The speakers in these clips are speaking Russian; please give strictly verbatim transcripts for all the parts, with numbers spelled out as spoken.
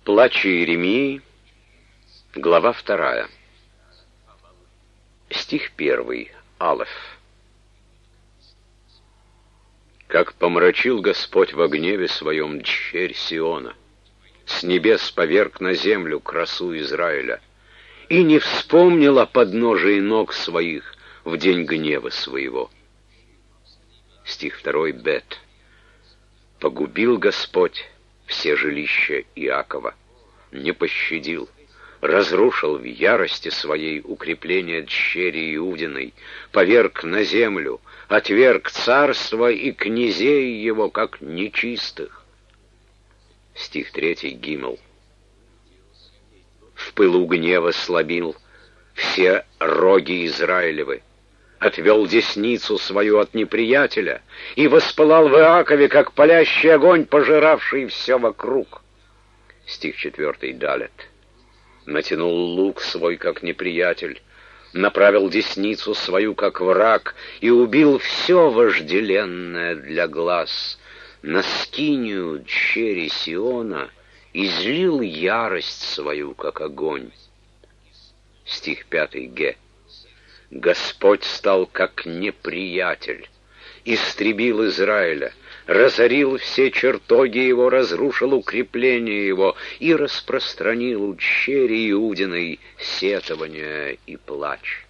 Плач Иеремии, глава вторая. Стих первый, Алеф. Как помрачил Господь во гневе своем дщерь Сиона, с небес поверг на землю красу Израиля, и не вспомнил о подножии ног своих в день гнева своего. Стих второй, Бет. Погубил Господь все жилища Иакова, не пощадил, разрушил в ярости своей укрепления дщери Иудиной, поверг на землю, отверг царство и князей его, как нечистых. Стих третий, Гимел. В пылу гнева сломил все роги Израилевы, отвел десницу свою от неприятеля и воспылал в Иакове, как палящий огонь, пожиравший все вокруг. Стих четвертый, Далет. Натянул лук свой, как неприятель, направил десницу свою, как враг, и убил все вожделенное для глаз. На скинию дщери Сиона излил ярость свою, как огонь. Стих пятый, Ге. Господь стал как неприятель, истребил Израиля, разорил все чертоги его, разрушил укрепления его и распространил у дщери Иудиной сетование и плач.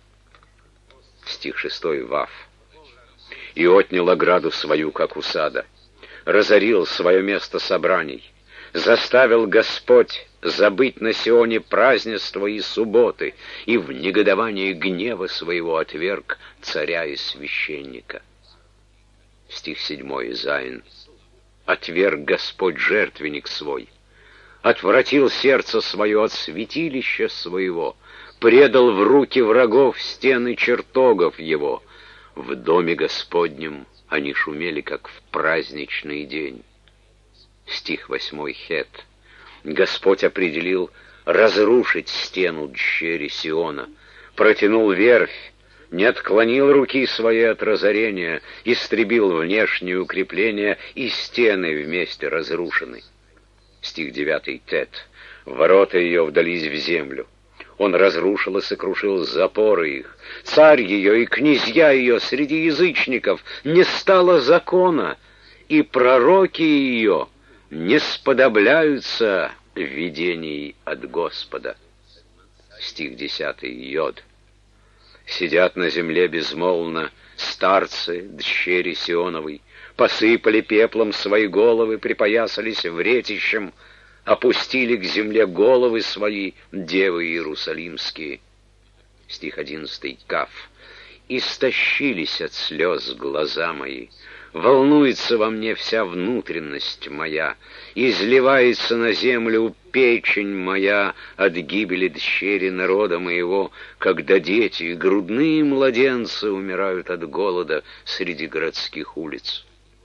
Стих шестой, Вав. И отнял ограду свою, как у сада, разорил свое место собраний, заставил Господь забыть на Сионе празднества и субботы, и в негодовании гнева своего отверг царя и священника. Стих седьмой, Зайн. Отверг Господь жертвенник свой, отвратил сердце свое от святилища своего, предал в руки врагов стены чертогов его. В доме Господнем они шумели, как в праздничный день. Стих восьмой, Хет. Господь определил разрушить стену дщери Сиона, протянул верфь, не отклонил руки свои от разорения, истребил внешние укрепления, и стены вместе разрушены. Стих девятый, Тет. Ворота ее вдались в землю. Он разрушил и сокрушил запоры их. Царь ее и князья ее среди язычников, не стало закона, и пророки ее не сподобляются видений от Господа. Стих десятый, Йод. Сидят на земле безмолвно старцы дщери Сионовой, посыпали пеплом свои головы, припоясались вретищем, опустили к земле головы свои девы иерусалимские. Стих одиннадцатый, Каф. Истощились от слез глаза мои, волнуется во мне вся внутренность моя, изливается на землю печень моя от гибели дщери народа моего, когда дети и грудные младенцы умирают от голода среди городских улиц.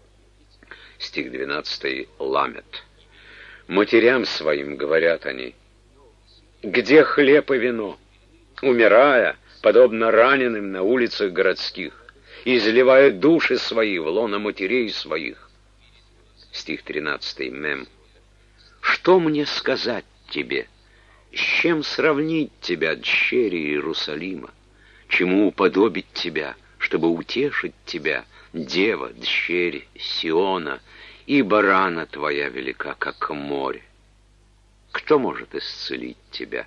Стих двенадцатый, Ламет. Матерям своим говорят они: где хлеб и вино? Умирая, подобно раненым на улицах городских, изливая души свои в лоно матерей своих. Стих тринадцатый, Мем. Что мне сказать тебе? С чем сравнить тебя, дщери Иерусалима? Чему уподобить тебя, чтобы утешить тебя, дева, дщери Сиона, ибо рана твоя велика, как море? Кто может исцелить тебя?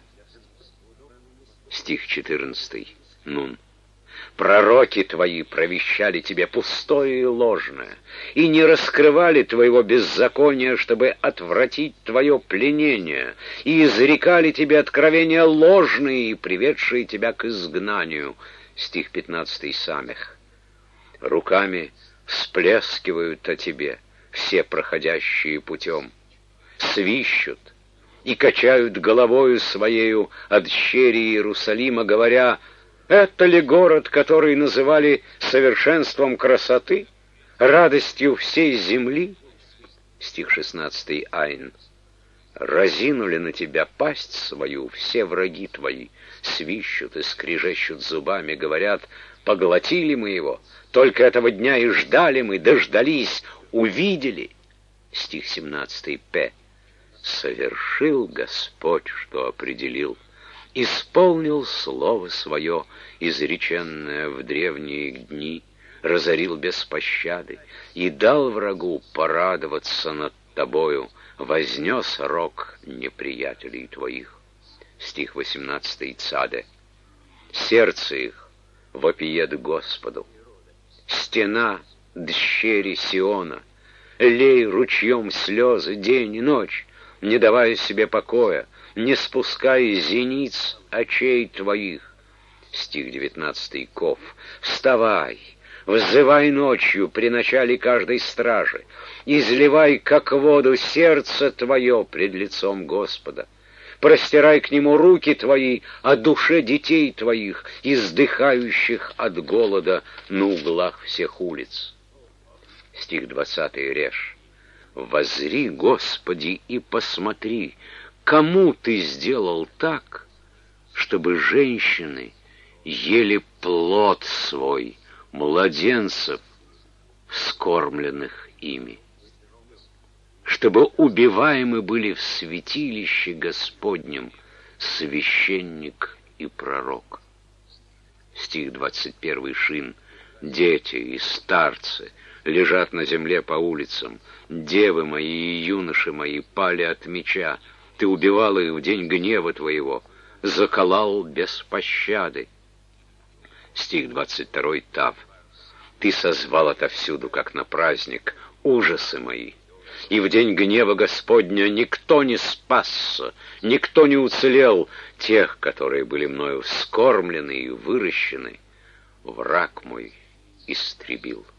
Стих четырнадцатый, Нун. Пророки твои провещали тебе пустое и ложное, и не раскрывали твоего беззакония, чтобы отвратить твое пленение, и изрекали тебе откровения ложные, приведшие тебя к изгнанию. Стих пятнадцатый, Самех. Руками всплескивают о тебе все проходящие путем, свищут и качают головою своею от дщери Иерусалима, говоря: это ли город, который называли совершенством красоты, радостью всей земли? Стих шестнадцатый, Айн. Разинули на тебя пасть свою все враги твои, свищут и скрежещут зубами, говорят: поглотили мы его, только этого дня и ждали мы, дождались, увидели. Стих семнадцатый, П. Совершил Господь, что определил, исполнил слово свое, изреченное в древние дни, разорил без пощады и дал врагу порадоваться над тобою, вознес рог неприятелей твоих. Стих восемнадцатый Цаде. Сердце их вопиет Господу. Стена дщери Сиона, лей ручьем слезы день и ночь, не давая себе покоя, не спуская зениц очей твоих. Стих девятнадцатый Ков. Вставай, взывай ночью при начале каждой стражи, изливай, как воду, сердце твое пред лицом Господа. Простирай к нему руки твои о душе детей твоих, издыхающих от голода на углах всех улиц. Стих двадцатый Реш. Воззри, Господи, и посмотри, кому ты сделал так, чтобы женщины ели плод свой, младенцев, вскормленных ими, чтобы убиваемы были в святилище Господнем священник и пророк. Стих двадцать первый Шин. Дети и старцы лежат на земле по улицам, девы мои и юноши мои пали от меча, ты убивал их в день гнева твоего, заколал без пощады. Стих двадцать второй Тав. Ты созвал отовсюду, как на праздник, ужасы мои, и в день гнева Господня никто не спасся, никто не уцелел, тех, которые были мною вскормлены и выращены, враг мой истребил.